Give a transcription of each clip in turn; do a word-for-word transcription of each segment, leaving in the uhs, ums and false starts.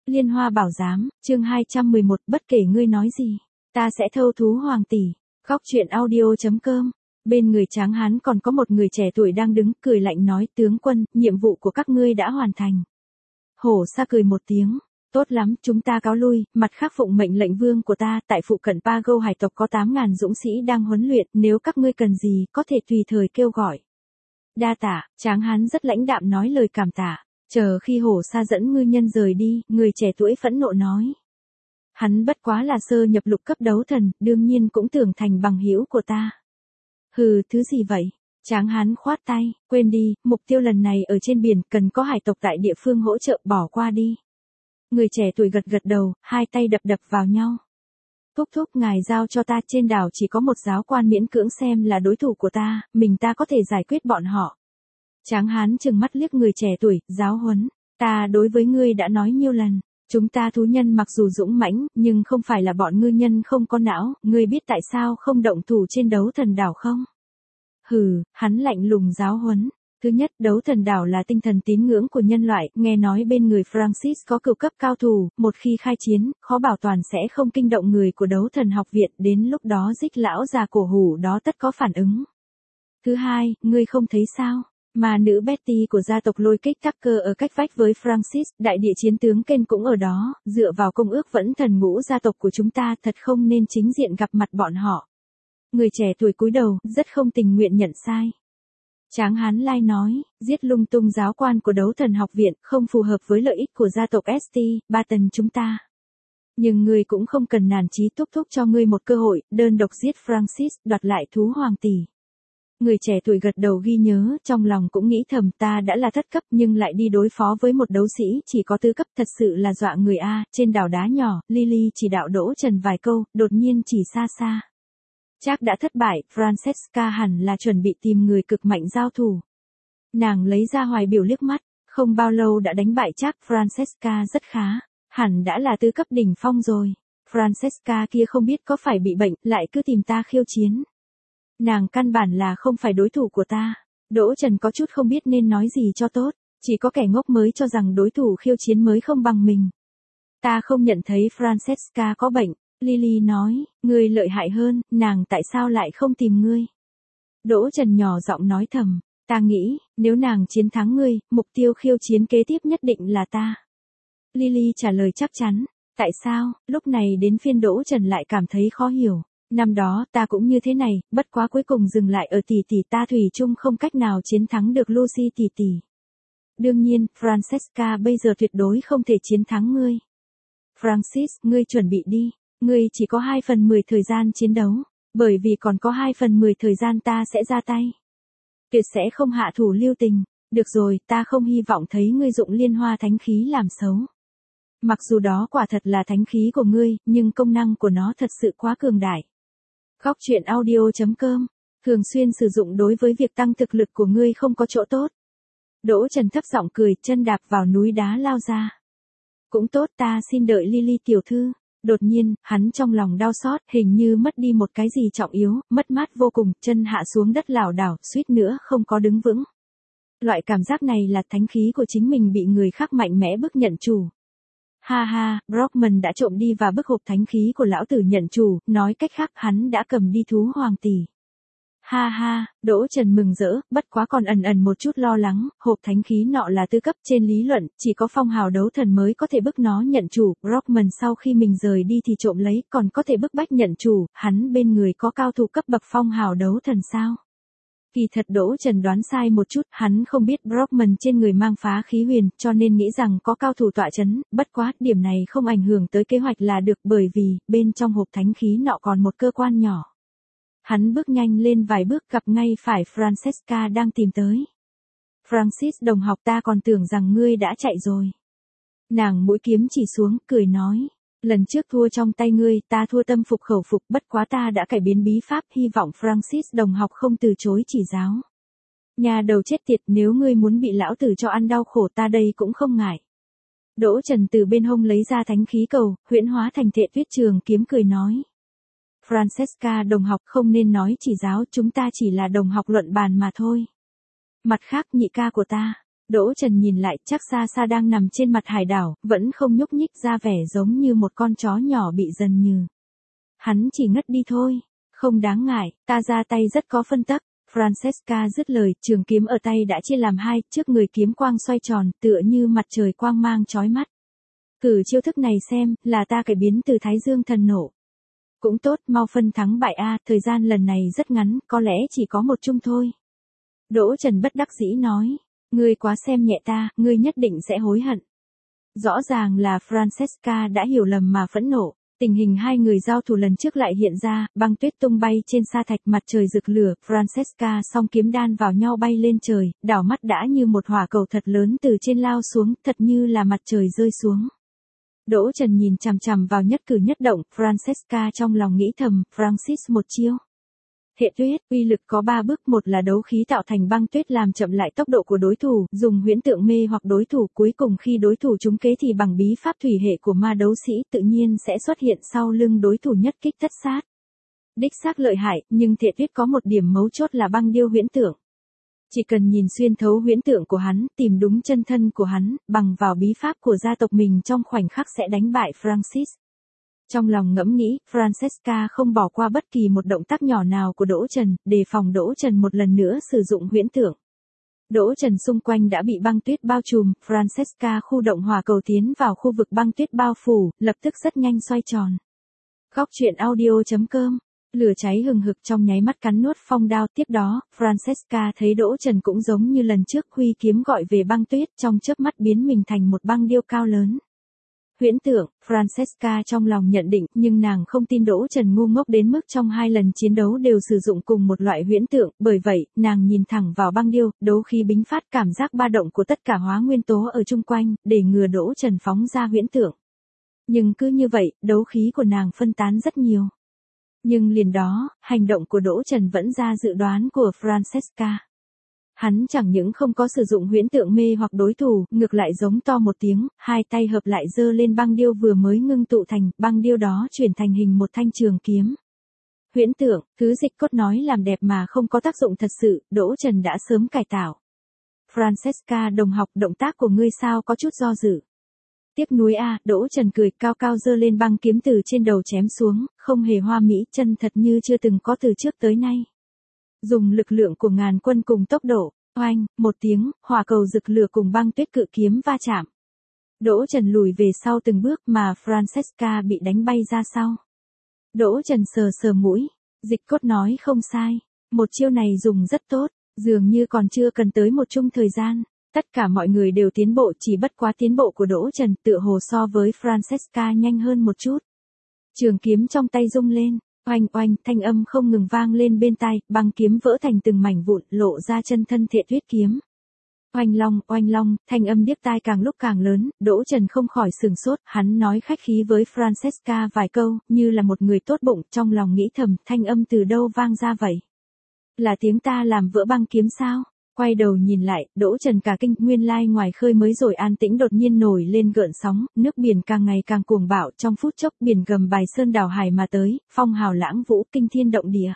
Liên Hoa Bảo Giám, chương hai trăm mười một, bất kể ngươi nói gì, ta sẽ thâu thú hoàng tỷ. Góc truyện audio chấm com. Bên người Tráng Hán còn có một người trẻ tuổi đang đứng, cười lạnh nói: tướng quân, nhiệm vụ của các ngươi đã hoàn thành. Hổ Sa cười một tiếng: tốt lắm, chúng ta cáo lui. Mặt khác phụng mệnh lệnh vương của ta, tại phụ cận Pago hải tộc có tám ngàn dũng sĩ đang huấn luyện, nếu các ngươi cần gì, có thể tùy thời kêu gọi. Đa tạ. Tráng Hán rất lãnh đạm nói lời cảm tạ. Chờ khi Hổ Sa dẫn ngư nhân rời đi, người trẻ tuổi phẫn nộ nói: hắn bất quá là sơ nhập lục cấp đấu thần, đương nhiên cũng tưởng thành bằng hữu của ta. Hừ, thứ gì vậy? Tráng Hán khoát tay: quên đi, mục tiêu lần này ở trên biển, cần có hải tộc tại địa phương hỗ trợ, bỏ qua đi. Người trẻ tuổi gật gật đầu, hai tay đập đập vào nhau. Thúc thúc, ngài giao cho ta, trên đảo chỉ có một giáo quan miễn cưỡng xem là đối thủ của ta, mình ta có thể giải quyết bọn họ. Tráng Hán trừng mắt liếc người trẻ tuổi: giáo huấn, ta đối với ngươi đã nói nhiêu lần, chúng ta thú nhân mặc dù dũng mãnh, nhưng không phải là bọn ngư nhân không có não, ngươi biết tại sao không động thủ trên đấu thần đảo không? Hừ, hắn lạnh lùng giáo huấn. Thứ nhất, đấu thần đảo là tinh thần tín ngưỡng của nhân loại, nghe nói bên người Francis có cửu cấp cao thủ, một khi khai chiến, khó bảo toàn sẽ không kinh động người của đấu thần học viện, đến lúc đó Dích lão già cổ hủ đó tất có phản ứng. Thứ hai, ngươi không thấy sao? Mà nữ Betty của gia tộc Lôi Kích Tucker ở cách vách với Francis, đại địa chiến tướng Ken cũng ở đó, dựa vào công ước vẫn thần ngũ gia tộc của chúng ta, thật không nên chính diện gặp mặt bọn họ. Người trẻ tuổi cúi đầu, rất không tình nguyện nhận sai. Tráng Hán lai nói: giết lung tung giáo quan của đấu thần học viện, không phù hợp với lợi ích của gia tộc ét tê, Barton chúng ta. Nhưng ngươi cũng không cần nản chí, thúc thúc cho ngươi một cơ hội, đơn độc giết Francis, đoạt lại thú hoàng tỷ. Người trẻ tuổi gật đầu ghi nhớ, trong lòng cũng nghĩ thầm: ta đã là thất cấp nhưng lại đi đối phó với một đấu sĩ chỉ có tứ cấp, thật sự là dọa người a. Trên đảo đá nhỏ, Lily chỉ đạo Đỗ Trần vài câu, đột nhiên chỉ xa xa. Chắc đã thất bại, Francesca hẳn là chuẩn bị tìm người cực mạnh giao thủ. Nàng lấy ra hoài biểu liếc mắt, không bao lâu đã đánh bại chắc. Francesca rất khá, hẳn đã là tứ cấp đỉnh phong rồi. Francesca kia không biết có phải bị bệnh, lại cứ tìm ta khiêu chiến. Nàng căn bản là không phải đối thủ của ta. Đỗ Trần có chút không biết nên nói gì cho tốt, chỉ có kẻ ngốc mới cho rằng đối thủ khiêu chiến mới không bằng mình. Ta không nhận thấy Francesca có bệnh. Lily nói: ngươi lợi hại hơn, nàng tại sao lại không tìm ngươi? Đỗ Trần nhỏ giọng nói thầm: ta nghĩ, nếu nàng chiến thắng ngươi, mục tiêu khiêu chiến kế tiếp nhất định là ta. Lily trả lời chắc chắn. Tại sao? Lúc này đến phiên Đỗ Trần lại cảm thấy khó hiểu. Năm đó ta cũng như thế này, bất quá cuối cùng dừng lại ở tỷ tỷ ta, thủy chung không cách nào chiến thắng được Lucy tỷ tỷ. Đương nhiên, Francesca bây giờ tuyệt đối không thể chiến thắng ngươi. Francis, ngươi chuẩn bị đi. Ngươi chỉ có hai phần mười thời gian chiến đấu, bởi vì còn có hai phần mười thời gian ta sẽ ra tay. Tuyệt sẽ không hạ thủ lưu tình. Được rồi, ta không hy vọng thấy ngươi dụng liên hoa thánh khí làm xấu. Mặc dù đó quả thật là thánh khí của ngươi, nhưng công năng của nó thật sự quá cường đại. Góc truyện audio chấm com. Thường xuyên sử dụng đối với việc tăng thực lực của ngươi không có chỗ tốt. Đỗ Trần thấp giọng cười, chân đạp vào núi đá lao ra. Cũng tốt, ta xin đợi Lily tiểu thư. Đột nhiên, hắn trong lòng đau xót, hình như mất đi một cái gì trọng yếu, mất mát vô cùng, chân hạ xuống đất lảo đảo, suýt nữa không có đứng vững. Loại cảm giác này là thánh khí của chính mình bị người khác mạnh mẽ bức nhận chủ. Ha ha, Brockman đã trộm đi và bức hộp thánh khí của lão tử nhận chủ, nói cách khác hắn đã cầm đi thú hoàng tỷ. Ha ha, Đỗ Trần mừng rỡ, bất quá còn ẩn ẩn một chút lo lắng, hộp thánh khí nọ là tứ cấp, trên lý luận, chỉ có phong hào đấu thần mới có thể bức nó nhận chủ, Brockman sau khi mình rời đi thì trộm lấy, còn có thể bức bách nhận chủ, hắn bên người có cao thủ cấp bậc phong hào đấu thần sao? Kỳ thật Đỗ Trần đoán sai một chút, hắn không biết Brockman trên người mang phá khí huyền, cho nên nghĩ rằng có cao thủ tọa chấn, bất quá, điểm này không ảnh hưởng tới kế hoạch là được, bởi vì, bên trong hộp thánh khí nọ còn một cơ quan nhỏ. Hắn bước nhanh lên vài bước, gặp ngay phải Francesca đang tìm tới. Francis đồng học, ta còn tưởng rằng ngươi đã chạy rồi. Nàng mũi kiếm chỉ xuống, cười nói: lần trước thua trong tay ngươi, ta thua tâm phục khẩu phục, bất quá ta đã cải biến bí pháp, hy vọng Francis đồng học không từ chối chỉ giáo. Nhà đầu chết tiệt, nếu ngươi muốn bị lão tử cho ăn đau khổ, ta đây cũng không ngại. Đỗ Trần từ bên hông lấy ra thánh khí cầu, huyễn hóa thành Thệ Tuyết Trường kiếm, cười nói: Francesca đồng học, không nên nói chỉ giáo, chúng ta chỉ là đồng học luận bàn mà thôi. Mặt khác, nhị ca của ta, Đỗ Trần nhìn lại, chắc xa xa đang nằm trên mặt hải đảo, vẫn không nhúc nhích, ra vẻ giống như một con chó nhỏ bị dần nhừ. Hắn chỉ ngất đi thôi. Không đáng ngại, ta ra tay rất có phân tắc. Francesca dứt lời, trường kiếm ở tay đã chia làm hai, trước người kiếm quang xoay tròn, tựa như mặt trời quang mang chói mắt. Cử chiêu thức này xem, là ta cải biến từ Thái Dương thần nộ. Cũng tốt, mau phân thắng bại a, thời gian lần này rất ngắn, có lẽ chỉ có một chung thôi. Đỗ Trần bất đắc dĩ nói, ngươi quá xem nhẹ ta, ngươi nhất định sẽ hối hận. Rõ ràng là Francesca đã hiểu lầm mà phẫn nộ. Tình hình hai người giao thủ lần trước lại hiện ra, băng tuyết tung bay trên sa thạch, mặt trời rực lửa, Francesca song kiếm đan vào nhau bay lên trời, đảo mắt đã như một hỏa cầu thật lớn từ trên lao xuống, thật như là mặt trời rơi xuống. Đỗ Trần nhìn chằm chằm vào nhất cử nhất động, Francesca trong lòng nghĩ thầm, Francis một chiêu. Hệ tuyết, uy lực có ba bước, một là đấu khí tạo thành băng tuyết làm chậm lại tốc độ của đối thủ, dùng huyễn tượng mê hoặc đối thủ, cuối cùng khi đối thủ trúng kế thì bằng bí pháp thủy hệ của ma đấu sĩ tự nhiên sẽ xuất hiện sau lưng đối thủ nhất kích tất sát. Đích xác lợi hại, nhưng Thể tuyết có một điểm mấu chốt là băng điêu huyễn tượng. Chỉ cần nhìn xuyên thấu huyễn tượng của hắn, tìm đúng chân thân của hắn, bằng vào bí pháp của gia tộc mình trong khoảnh khắc sẽ đánh bại Francis. Trong lòng ngẫm nghĩ, Francesca không bỏ qua bất kỳ một động tác nhỏ nào của Đỗ Trần, đề phòng Đỗ Trần một lần nữa sử dụng huyễn tượng. Đỗ Trần xung quanh đã bị băng tuyết bao trùm, Francesca khu động hỏa cầu tiến vào khu vực băng tuyết bao phủ, lập tức rất nhanh xoay tròn. Góc truyện audio chấm com. Lửa cháy hừng hực trong nháy mắt cắn nuốt phong đao, tiếp đó, Francesca thấy Đỗ Trần cũng giống như lần trước, huy kiếm gọi về băng tuyết, trong chớp mắt biến mình thành một băng điêu cao lớn. Huyễn tượng, Francesca trong lòng nhận định, nhưng nàng không tin Đỗ Trần ngu ngốc đến mức trong hai lần chiến đấu đều sử dụng cùng một loại huyễn tượng, bởi vậy, nàng nhìn thẳng vào băng điêu, đấu khí bính phát cảm giác ba động của tất cả hóa nguyên tố ở chung quanh, để ngừa Đỗ Trần phóng ra huyễn tượng. Nhưng cứ như vậy, đấu khí của nàng phân tán rất nhiều. Nhưng liền đó, hành động của Đỗ Trần vẫn ra dự đoán của Francesca. Hắn chẳng những không có sử dụng huyễn tượng mê hoặc đối thủ, ngược lại giống to một tiếng, hai tay hợp lại giơ lên băng điêu vừa mới ngưng tụ thành, băng điêu đó chuyển thành hình một thanh trường kiếm. Huyễn tượng, thứ Dịch Cốt nói làm đẹp mà không có tác dụng thật sự, Đỗ Trần đã sớm cải tạo. Francesca đồng học, động tác của ngươi sao có chút do dự. Tiếc nuối a, Đỗ Trần cười, cao cao giơ lên băng kiếm từ trên đầu chém xuống, không hề hoa mỹ, chân thật như chưa từng có từ trước tới nay. Dùng lực lượng của ngàn quân cùng tốc độ, oanh, một tiếng, hỏa cầu rực lửa cùng băng tuyết cự kiếm va chạm. Đỗ Trần lùi về sau từng bước mà Francesca bị đánh bay ra sau. Đỗ Trần sờ sờ mũi, Dịch Cốt nói không sai, một chiêu này dùng rất tốt, dường như còn chưa cần tới một chung thời gian. Tất cả mọi người đều tiến bộ, chỉ bất quá tiến bộ của Đỗ Trần tựa hồ so với Francesca nhanh hơn một chút. Trường kiếm trong tay rung lên, oanh oanh, thanh âm không ngừng vang lên bên tai, băng kiếm vỡ thành từng mảnh vụn, lộ ra chân thân Thể tuyết kiếm. Oanh long, oanh long, thanh âm điếc tai càng lúc càng lớn, Đỗ Trần không khỏi sừng sốt, hắn nói khách khí với Francesca vài câu, như là một người tốt bụng, trong lòng nghĩ thầm, thanh âm từ đâu vang ra vậy? Là tiếng ta làm vỡ băng kiếm sao? Quay đầu nhìn lại, Đỗ Trần cả kinh, nguyên lai ngoài khơi mới rồi an tĩnh đột nhiên nổi lên gợn sóng, nước biển càng ngày càng cuồng bạo, trong phút chốc biển gầm bài sơn đảo hải mà tới, phong hào lãng vũ, kinh thiên động địa.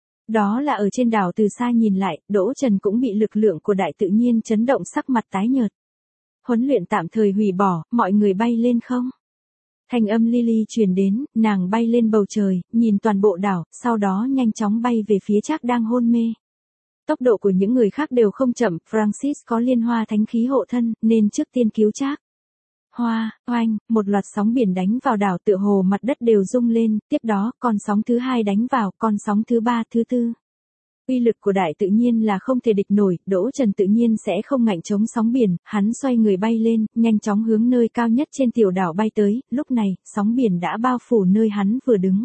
Đó là ở trên đảo, từ xa nhìn lại, Đỗ Trần cũng bị lực lượng của đại tự nhiên chấn động, sắc mặt tái nhợt. Huấn luyện tạm thời hủy bỏ, mọi người bay lên không? Thanh âm Lily truyền đến, nàng bay lên bầu trời, nhìn toàn bộ đảo, sau đó nhanh chóng bay về phía Trác đang hôn mê. Tốc độ của những người khác đều không chậm, Francis có liên hoa thánh khí hộ thân, nên trước tiên cứu Trác. Hoa, oanh, một loạt sóng biển đánh vào đảo, tựa hồ mặt đất đều rung lên, tiếp đó, con sóng thứ hai đánh vào, con sóng thứ ba, thứ tư. Uy lực của đại tự nhiên là không thể địch nổi, Đỗ Trần tự nhiên sẽ không ngạnh chống sóng biển, hắn xoay người bay lên, nhanh chóng hướng nơi cao nhất trên tiểu đảo bay tới, lúc này, sóng biển đã bao phủ nơi hắn vừa đứng.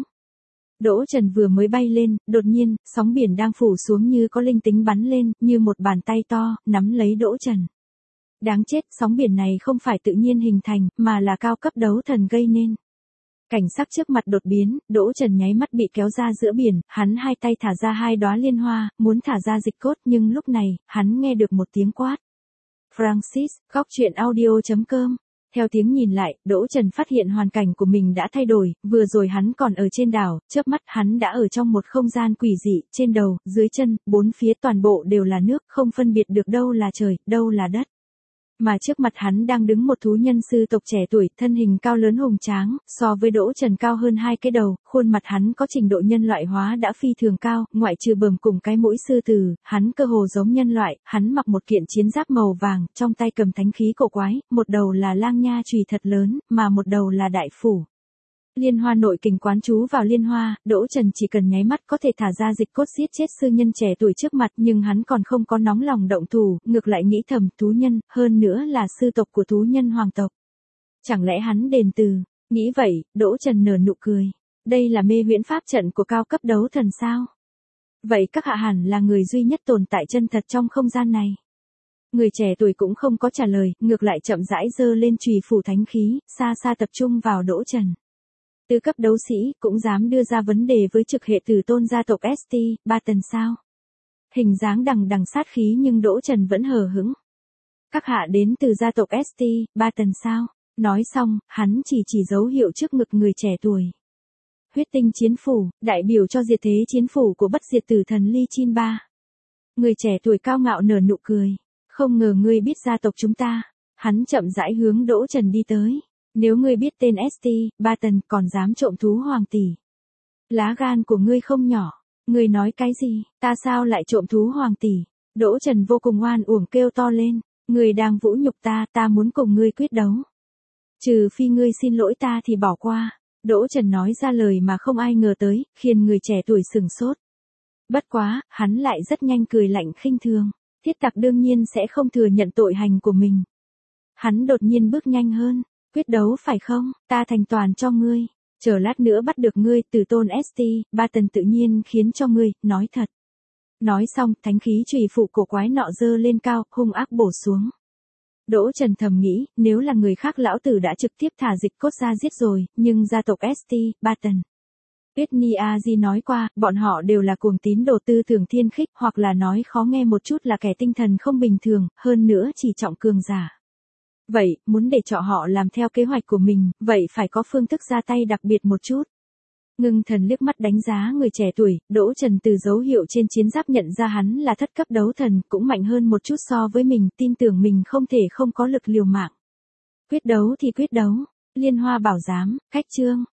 Đỗ Trần vừa mới bay lên, đột nhiên, sóng biển đang phủ xuống như có linh tính bắn lên, như một bàn tay to, nắm lấy Đỗ Trần. Đáng chết, sóng biển này không phải tự nhiên hình thành, mà là cao cấp đấu thần gây nên. Cảnh sắc trước mặt đột biến, Đỗ Trần nháy mắt bị kéo ra giữa biển, hắn hai tay thả ra hai đóa liên hoa, muốn thả ra Dịch Cốt, nhưng lúc này, hắn nghe được một tiếng quát. Francis, góc truyện audio chấm com. Theo tiếng nhìn lại, Đỗ Trần phát hiện hoàn cảnh của mình đã thay đổi, vừa rồi hắn còn ở trên đảo, chớp mắt hắn đã ở trong một không gian quỷ dị, trên đầu, dưới chân, bốn phía toàn bộ đều là nước, không phân biệt được đâu là trời, đâu là đất. Mà trước mặt hắn đang đứng một thú nhân sư tộc trẻ tuổi, thân hình cao lớn hùng tráng, so với Đỗ Trần cao hơn hai cái đầu, khuôn mặt hắn có trình độ nhân loại hóa đã phi thường cao, ngoại trừ bờm cùng cái mũi sư tử, hắn cơ hồ giống nhân loại, hắn mặc một kiện chiến giáp màu vàng, trong tay cầm thánh khí cổ quái, một đầu là lang nha chùy thật lớn, mà một đầu là đại phủ. Liên hoa nội kình quán chú vào liên hoa, Đỗ Trần chỉ cần nháy mắt có thể thả ra dịch cốt giết chết sư nhân trẻ tuổi trước mặt, nhưng hắn còn không có nóng lòng động thủ, ngược lại nghĩ thầm thú nhân, hơn nữa là sư tộc của thú nhân hoàng tộc. Chẳng lẽ hắn đền từ, nghĩ vậy, Đỗ Trần nở nụ cười. Đây là mê huyễn pháp trận của cao cấp đấu thần sao? Vậy các hạ hẳn là người duy nhất tồn tại chân thật trong không gian này. Người trẻ tuổi cũng không có trả lời, ngược lại chậm rãi giơ lên chùy phủ thánh khí, xa xa tập trung vào Đỗ Trần. Tư cấp đấu sĩ, cũng dám đưa ra vấn đề với trực hệ tử tôn gia tộc ét tê, ba tần sao? Hình dáng đằng đằng sát khí nhưng Đỗ Trần vẫn hờ hững. Các hạ đến từ gia tộc ét tê, ba tần sao? Nói xong, hắn chỉ chỉ dấu hiệu trước ngực người trẻ tuổi. Huyết tinh chiến phủ, đại biểu cho diệt thế chiến phủ của bất diệt tử thần Ly Chin Ba. Người trẻ tuổi cao ngạo nở nụ cười. Không ngờ ngươi biết gia tộc chúng ta. Hắn chậm rãi hướng Đỗ Trần đi tới. Nếu ngươi biết tên ét tê, ba tần còn dám trộm thú hoàng tỷ. Lá gan của ngươi không nhỏ. Ngươi nói cái gì, ta sao lại trộm thú hoàng tỷ? Đỗ Trần vô cùng oan uổng kêu to lên. Ngươi đang vũ nhục ta, ta muốn cùng ngươi quyết đấu. Trừ phi ngươi xin lỗi ta thì bỏ qua. Đỗ Trần nói ra lời mà không ai ngờ tới, khiến người trẻ tuổi sừng sốt. Bất quá, hắn lại rất nhanh cười lạnh khinh thường. Thiết tặc đương nhiên sẽ không thừa nhận tội hành của mình. Hắn đột nhiên bước nhanh hơn. Quyết đấu phải không, ta thành toàn cho ngươi. Chờ lát nữa bắt được ngươi, từ tôn ét tê, ba tần tự nhiên khiến cho ngươi, nói thật. Nói xong, thánh khí chùy phủ cổ quái nọ dơ lên cao, hung ác bổ xuống. Đỗ Trần thầm nghĩ, nếu là người khác lão tử đã trực tiếp thả dịch cốt ra giết rồi, nhưng gia tộc ét tê, ba tần. Tuyết Ni A Di nói qua, bọn họ đều là cuồng tín đồ tư tưởng thiên khích, hoặc là nói khó nghe một chút là kẻ tinh thần không bình thường, hơn nữa chỉ trọng cường giả. Vậy, muốn để cho họ làm theo kế hoạch của mình, vậy phải có phương thức ra tay đặc biệt một chút. Ngưng thần liếc mắt đánh giá người trẻ tuổi, Đỗ Trần từ dấu hiệu trên chiến giáp nhận ra hắn là thất cấp đấu thần, cũng mạnh hơn một chút so với mình, tin tưởng mình không thể không có lực liều mạng. Quyết đấu thì quyết đấu, liên hoa bảo giám, khách trương,